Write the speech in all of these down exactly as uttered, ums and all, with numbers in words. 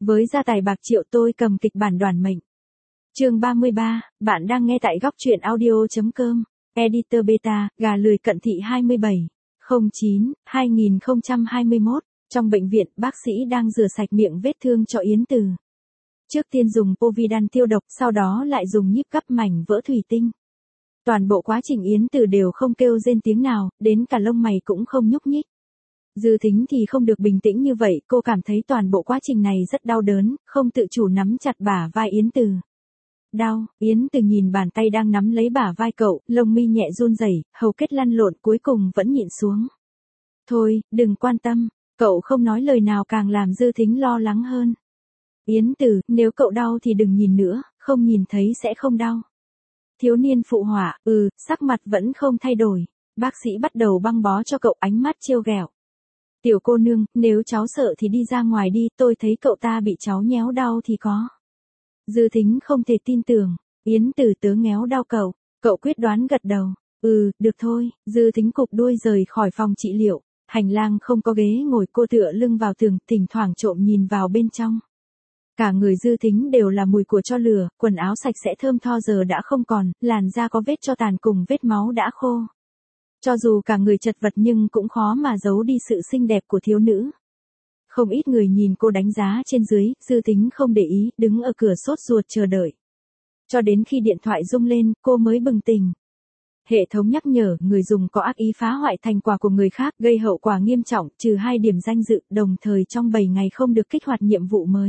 Với gia tài bạc triệu tôi cầm kịch bản đoản mệnh. Chương ba mươi ba, bạn đang nghe tại góc truyện audio chấm com. Editor Beta, gà lười cận thị hai mươi bảy, không chín, hai nghìn không trăm hai mươi mốt. Trong bệnh viện, bác sĩ đang rửa sạch miệng vết thương cho Yến Từ. Trước tiên dùng Povidone tiêu độc, sau đó lại dùng nhíp gắp mảnh vỡ thủy tinh. Toàn bộ quá trình Yến Từ đều không kêu rên tiếng nào, đến cả lông mày cũng không nhúc nhích. Dư Thính thì không được bình tĩnh như vậy, cô cảm thấy toàn bộ quá trình này rất đau đớn, không tự chủ nắm chặt bả vai Yến Từ. Đau, Yến Từ nhìn bàn tay đang nắm lấy bả vai cậu, lông mi nhẹ run rẩy, hầu kết lăn lộn cuối cùng vẫn nhịn xuống. Thôi, đừng quan tâm, cậu không nói lời nào càng làm Dư Thính lo lắng hơn. Yến Từ, nếu cậu đau thì đừng nhìn nữa, không nhìn thấy sẽ không đau. Thiếu niên phụ họa, ừ, sắc mặt vẫn không thay đổi. Bác sĩ bắt đầu băng bó cho cậu, ánh mắt trêu ghẹo. Tiểu cô nương, nếu cháu sợ thì đi ra ngoài đi, tôi thấy cậu ta bị cháu nhéo đau thì có. Dư Thính không thể tin tưởng, Yến Từ tớ nhéo đau cậu, cậu quyết đoán gật đầu, ừ, được thôi, Dư Thính cụp đuôi rời khỏi phòng trị liệu, hành lang không có ghế ngồi, cô tựa lưng vào tường, thỉnh thoảng trộm nhìn vào bên trong. Cả người Dư Thính đều là mùi của tro lửa, quần áo sạch sẽ thơm tho giờ đã không còn, làn da có vết tro tàn cùng vết máu đã khô. Cho dù cả người chật vật nhưng cũng khó mà giấu đi sự xinh đẹp của thiếu nữ. Không ít người nhìn cô đánh giá trên dưới, Dư Thính không để ý, đứng ở cửa sốt ruột chờ đợi. Cho đến khi điện thoại rung lên, cô mới bừng tỉnh. Hệ thống nhắc nhở, người dùng có ác ý phá hoại thành quả của người khác, gây hậu quả nghiêm trọng, trừ hai điểm danh dự, đồng thời trong bảy ngày không được kích hoạt nhiệm vụ mới.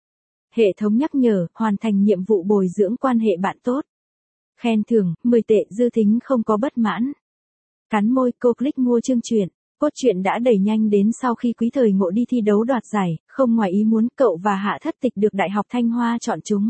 Hệ thống nhắc nhở, hoàn thành nhiệm vụ bồi dưỡng quan hệ bạn tốt. Khen thưởng, mười tệ, Dư Thính không có bất mãn. Cắn môi, cô click mua chương truyện. Cốt truyện đã đẩy nhanh đến sau khi Quý Thời Ngộ đi thi đấu đoạt giải, không ngoài ý muốn, cậu và Hạ Thất Tịch được Đại học Thanh Hoa chọn chúng.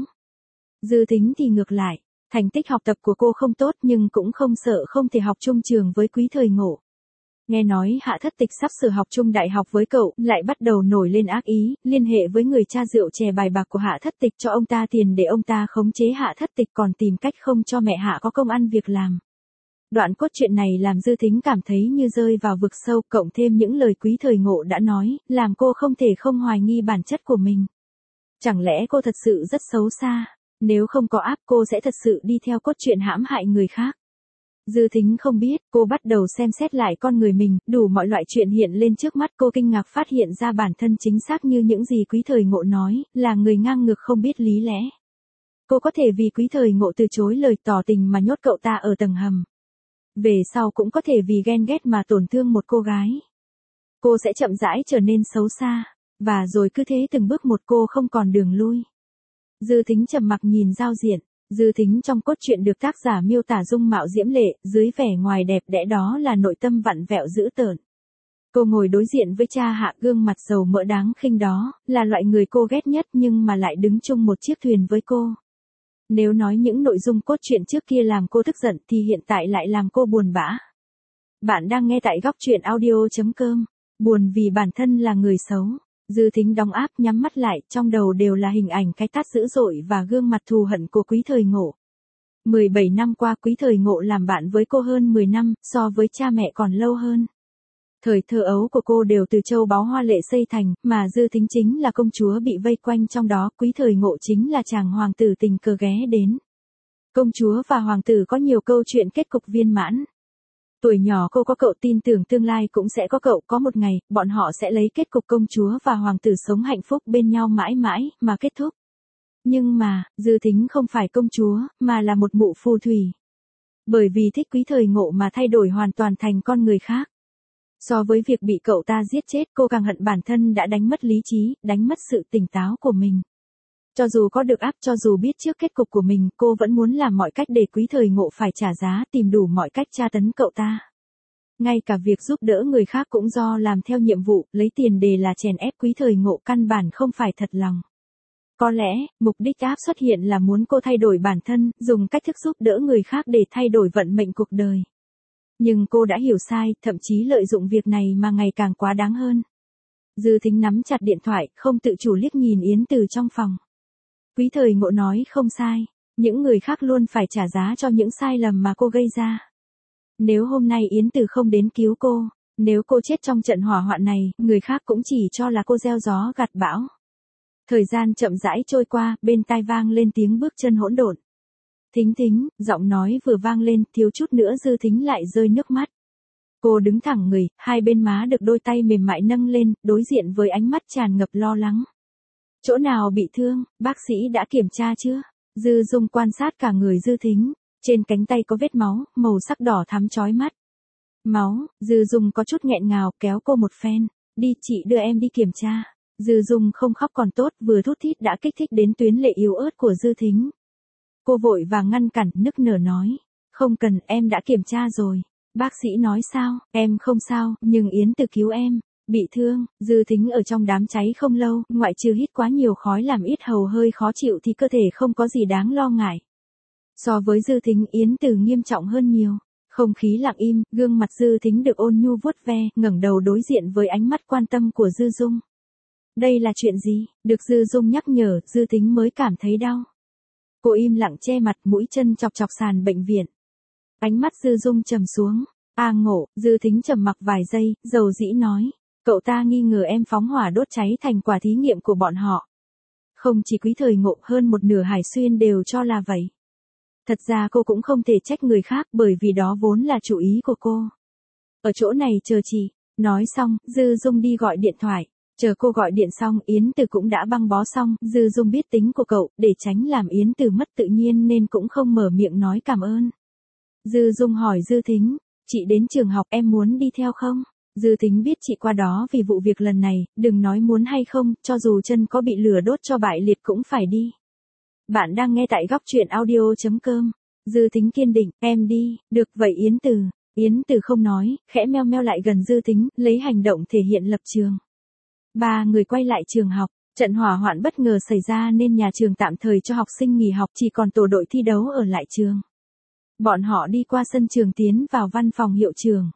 Dư Thính thì ngược lại, thành tích học tập của cô không tốt nhưng cũng không sợ không thể học chung trường với Quý Thời Ngộ. Nghe nói Hạ Thất Tịch sắp sửa học chung đại học với cậu, lại bắt đầu nổi lên ác ý, liên hệ với người cha rượu chè bài bạc của Hạ Thất Tịch cho ông ta tiền để ông ta khống chế Hạ Thất Tịch, còn tìm cách không cho mẹ Hạ có công ăn việc làm. Đoạn cốt truyện này làm Dư Thính cảm thấy như rơi vào vực sâu, cộng thêm những lời Quý Thời Ngộ đã nói, làm cô không thể không hoài nghi bản chất của mình. Chẳng lẽ cô thật sự rất xấu xa? Nếu không có app cô sẽ thật sự đi theo cốt truyện hãm hại người khác. Dư Thính không biết, cô bắt đầu xem xét lại con người mình, đủ mọi loại chuyện hiện lên trước mắt, cô kinh ngạc phát hiện ra bản thân chính xác như những gì Quý Thời Ngộ nói, là người ngang ngược không biết lý lẽ. Cô có thể vì Quý Thời Ngộ từ chối lời tỏ tình mà nhốt cậu ta ở tầng hầm. Về sau cũng có thể vì ghen ghét mà tổn thương một cô gái. Cô sẽ chậm rãi trở nên xấu xa, và rồi cứ thế từng bước một, cô không còn đường lui. Dư Thính trầm mặc nhìn giao diện. Dư Thính trong cốt truyện được tác giả miêu tả dung mạo diễm lệ, dưới vẻ ngoài đẹp đẽ đó là nội tâm vặn vẹo dữ tợn. Cô ngồi đối diện với cha Hạ, gương mặt dầu mỡ đáng khinh đó, là loại người cô ghét nhất nhưng mà lại đứng chung một chiếc thuyền với cô. Nếu nói những nội dung cốt truyện trước kia làm cô tức giận thì hiện tại lại làm cô buồn bã. Bạn đang nghe tại góc truyện audio chấm com. Buồn vì bản thân là người xấu. Dư Thính đóng áp, nhắm mắt lại, trong đầu đều là hình ảnh cái tát dữ dội và gương mặt thù hận của Quý Thời Ngộ. mười bảy năm qua Quý Thời Ngộ làm bạn với cô hơn mười năm, so với cha mẹ còn lâu hơn. Thời thơ ấu của cô đều từ châu báu hoa lệ xây thành, mà Dư Thính chính là công chúa bị vây quanh trong đó, Quý Thời Ngộ chính là chàng hoàng tử tình cờ ghé đến. Công chúa và hoàng tử có nhiều câu chuyện kết cục viên mãn. Tuổi nhỏ cô có cậu, tin tưởng tương lai cũng sẽ có cậu, có một ngày, bọn họ sẽ lấy kết cục công chúa và hoàng tử sống hạnh phúc bên nhau mãi mãi, mà kết thúc. Nhưng mà, Dư Thính không phải công chúa, mà là một mụ phù thủy. Bởi vì thích Quý Thời Ngộ mà thay đổi hoàn toàn thành con người khác. So với việc bị cậu ta giết chết, cô càng hận bản thân đã đánh mất lý trí, đánh mất sự tỉnh táo của mình. Cho dù có được áp, cho dù biết trước kết cục của mình, cô vẫn muốn làm mọi cách để Quý Thời Ngộ phải trả giá, tìm đủ mọi cách tra tấn cậu ta. Ngay cả việc giúp đỡ người khác cũng do làm theo nhiệm vụ, lấy tiền đề là chèn ép Quý Thời Ngộ, căn bản không phải thật lòng. Có lẽ, mục đích áp xuất hiện là muốn cô thay đổi bản thân, dùng cách thức giúp đỡ người khác để thay đổi vận mệnh cuộc đời. Nhưng cô đã hiểu sai, thậm chí lợi dụng việc này mà ngày càng quá đáng hơn. Dư Thính nắm chặt điện thoại, không tự chủ liếc nhìn Yến Từ trong phòng. Quý Thời Ngộ nói không sai, những người khác luôn phải trả giá cho những sai lầm mà cô gây ra. Nếu hôm nay Yến Từ không đến cứu cô, nếu cô chết trong trận hỏa hoạn này, người khác cũng chỉ cho là cô gieo gió gặt bão. Thời gian chậm rãi trôi qua, bên tai vang lên tiếng bước chân hỗn độn. Thính thính, giọng nói vừa vang lên, thiếu chút nữa Dư Thính lại rơi nước mắt. Cô đứng thẳng người, hai bên má được đôi tay mềm mại nâng lên, đối diện với ánh mắt tràn ngập lo lắng. Chỗ nào bị thương, bác sĩ đã kiểm tra chưa? Dư Dung quan sát cả người Dư Thính, trên cánh tay có vết máu, màu sắc đỏ thắm chói mắt. Máu, Dư Dung có chút nghẹn ngào, kéo cô một phen, đi chị đưa em đi kiểm tra. Dư Dung không khóc còn tốt, vừa thút thít đã kích thích đến tuyến lệ yếu ớt của Dư Thính. Cô vội vàng ngăn cản, nức nở nói, không cần, em đã kiểm tra rồi. Bác sĩ nói sao, em không sao, nhưng Yến Từ cứu em, bị thương. Dư Thính ở trong đám cháy không lâu, ngoại trừ hít quá nhiều khói làm yết hầu hơi khó chịu thì cơ thể không có gì đáng lo ngại. So với Dư Thính, Yến Từ nghiêm trọng hơn nhiều. Không khí lặng im, gương mặt Dư Thính được ôn nhu vuốt ve, ngẩng đầu đối diện với ánh mắt quan tâm của Dư Dung. Đây là chuyện gì? Được Dư Dung nhắc nhở, Dư Thính mới cảm thấy đau. Cô im lặng che mặt, mũi chân chọc chọc sàn bệnh viện. Ánh mắt Dư Dung trầm xuống. A Ngộ, Dư Thính trầm mặc vài giây, dầu dĩ nói, cậu ta nghi ngờ em phóng hỏa đốt cháy thành quả thí nghiệm của bọn họ. Không chỉ Quý Thời Ngộ, hơn một nửa Hải Xuyên đều cho là vậy. Thật ra cô cũng không thể trách người khác bởi vì đó vốn là chủ ý của cô. Ở chỗ này chờ chị. Nói xong, Dư Dung đi gọi điện thoại. Chờ cô gọi điện xong, Yến Từ cũng đã băng bó xong. Dư Dung biết tính của cậu, để tránh làm Yến Từ mất tự nhiên nên cũng không mở miệng nói cảm ơn. Dư Dung hỏi Dư Thính, chị đến trường học em muốn đi theo không? Dư Thính biết chị qua đó vì vụ việc lần này, đừng nói muốn hay không, cho dù chân có bị lửa đốt cho bại liệt cũng phải đi. Bạn đang nghe tại góc truyện audio chấm com. Dư Thính kiên định, em đi, được vậy Yến Từ. Yến Từ không nói, khẽ meo meo lại gần Dư Thính, lấy hành động thể hiện lập trường. Ba người quay lại trường học, trận hỏa hoạn bất ngờ xảy ra nên nhà trường tạm thời cho học sinh nghỉ học, chỉ còn tổ đội thi đấu ở lại trường. Bọn họ đi qua sân trường tiến vào văn phòng hiệu trường.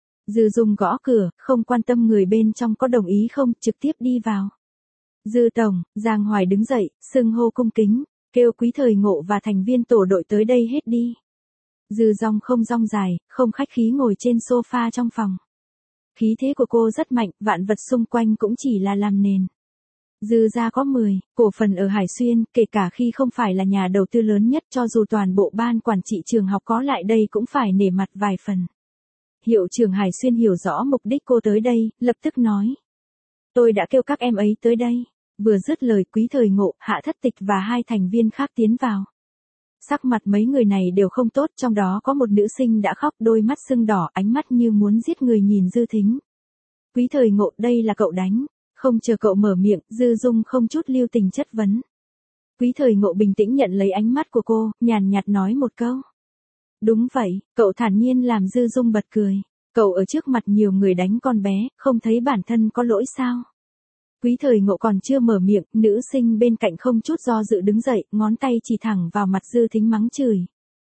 Dư Dung gõ cửa, không quan tâm người bên trong có đồng ý không, trực tiếp đi vào. Dư Tổng, Giang Hoài đứng dậy, xưng hô cung kính, kêu Quý Thời Ngộ và thành viên tổ đội tới đây hết đi. Dư Dung không rong dài, không khách khí ngồi trên sofa trong phòng. Khí thế của cô rất mạnh, vạn vật xung quanh cũng chỉ là làm nền. Dư gia có mười cổ phần ở Hải Xuyên, kể cả khi không phải là nhà đầu tư lớn nhất, cho dù toàn bộ ban quản trị trường học có lại đây cũng phải nể mặt vài phần. Hiệu trưởng Hải Xuyên hiểu rõ mục đích cô tới đây, lập tức nói. Tôi đã kêu các em ấy tới đây. Vừa dứt lời, Quý Thời Ngộ, Hạ Thất Tịch và hai thành viên khác tiến vào. Sắc mặt mấy người này đều không tốt, trong đó có một nữ sinh đã khóc, đôi mắt sưng đỏ, ánh mắt như muốn giết người nhìn Dư Thính. Quý Thời Ngộ, đây là cậu đánh. Không chờ cậu mở miệng, Dư Dung không chút lưu tình chất vấn. Quý Thời Ngộ bình tĩnh nhận lấy ánh mắt của cô, nhàn nhạt nói một câu. Đúng vậy, cậu thản nhiên làm Dư Dung bật cười. Cậu ở trước mặt nhiều người đánh con bé, không thấy bản thân có lỗi sao? Quý Thời Ngộ còn chưa mở miệng, nữ sinh bên cạnh không chút do dự đứng dậy, ngón tay chỉ thẳng vào mặt Dư Thính mắng chửi.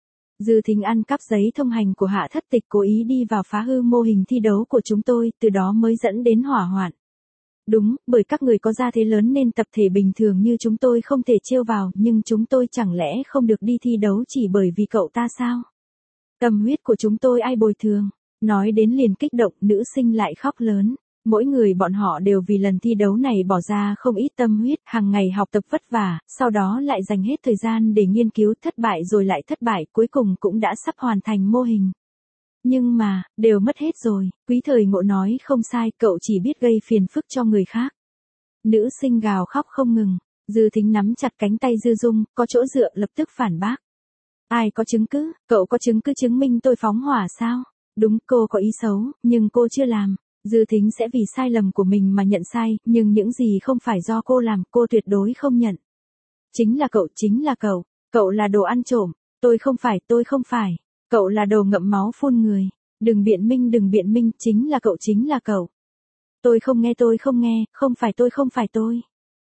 Dư Thính ăn cắp giấy thông hành của Hạ Thất Tịch, cố ý đi vào phá hư mô hình thi đấu của chúng tôi, từ đó mới dẫn đến hỏa hoạn. Đúng, bởi các người có gia thế lớn nên tập thể bình thường như chúng tôi không thể trêu vào, nhưng chúng tôi chẳng lẽ không được đi thi đấu chỉ bởi vì cậu ta sao? Tâm huyết của chúng tôi ai bồi thường? Nói đến liền kích động, nữ sinh lại khóc lớn. Mỗi người bọn họ đều vì lần thi đấu này bỏ ra không ít tâm huyết, hàng ngày học tập vất vả, sau đó lại dành hết thời gian để nghiên cứu, thất bại rồi lại thất bại, cuối cùng cũng đã sắp hoàn thành mô hình. Nhưng mà, đều mất hết rồi. Quý Thời Ngộ nói không sai, cậu chỉ biết gây phiền phức cho người khác. Nữ sinh gào khóc không ngừng. Dư Thính nắm chặt cánh tay Dư Dung, có chỗ dựa, lập tức phản bác. Ai có chứng cứ? Cậu có chứng cứ chứng minh tôi phóng hỏa sao? Đúng, cô có ý xấu, nhưng cô chưa làm. Dư Thính sẽ vì sai lầm của mình mà nhận sai, nhưng những gì không phải do cô làm, cô tuyệt đối không nhận. Chính là cậu, chính là cậu. Cậu là đồ ăn trộm. Tôi không phải, tôi không phải. Cậu là đồ ngậm máu phun người. Đừng biện minh, đừng biện minh, chính là cậu, chính là cậu. Tôi không nghe, tôi không nghe, không phải tôi, không phải tôi.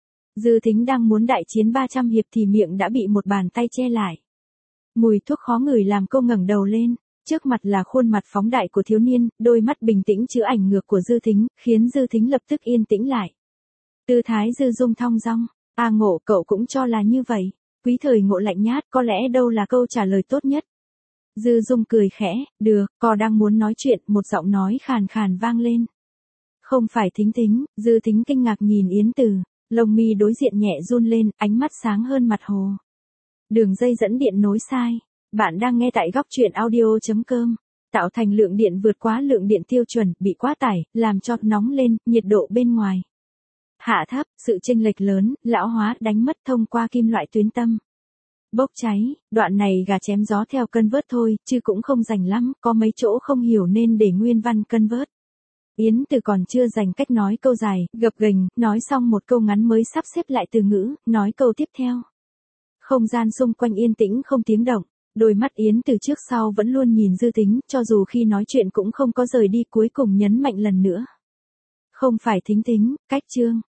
Dư Thính đang muốn đại chiến ba trăm hiệp thì miệng đã bị một bàn tay che lại. Mùi thuốc khó ngửi làm cô ngẩng đầu lên. Trước mặt là khuôn mặt phóng đại của thiếu niên, đôi mắt bình tĩnh chứa ảnh ngược của Dư Thính, khiến Dư Thính lập tức yên tĩnh lại. Tư thái Dư Dung thong dong. A Ngộ, cậu cũng cho là như vậy. Quý Thời Ngộ lạnh nhát, có lẽ đâu là câu trả lời tốt nhất. Dư Dung cười khẽ, được, cô đang muốn nói chuyện, một giọng nói khàn khàn vang lên. Không phải Thính Thính. Dư Thính kinh ngạc nhìn Yến Từ. Lông mi đối diện nhẹ run lên, ánh mắt sáng hơn mặt hồ. Đường dây dẫn điện nối sai. Bạn đang nghe tại góc truyện audio.com. Tạo thành lượng điện vượt quá lượng điện tiêu chuẩn, bị quá tải, làm cho nóng lên, nhiệt độ bên ngoài hạ thấp, sự chênh lệch lớn, lão hóa, đánh mất thông qua kim loại tuyến tâm. Bốc cháy, đoạn này gà chém gió theo cân vớt thôi, chứ cũng không rành lắm, có mấy chỗ không hiểu nên để nguyên văn cân vớt. Yến Từ còn chưa dành cách nói câu dài, gập ghềnh, nói xong một câu ngắn mới sắp xếp lại từ ngữ, nói câu tiếp theo. Không gian xung quanh yên tĩnh không tiếng động, đôi mắt Yến Từ trước sau vẫn luôn nhìn Dư Tính, cho dù khi nói chuyện cũng không có rời đi, cuối cùng nhấn mạnh lần nữa. Không phải Thính Thính, cách Trương.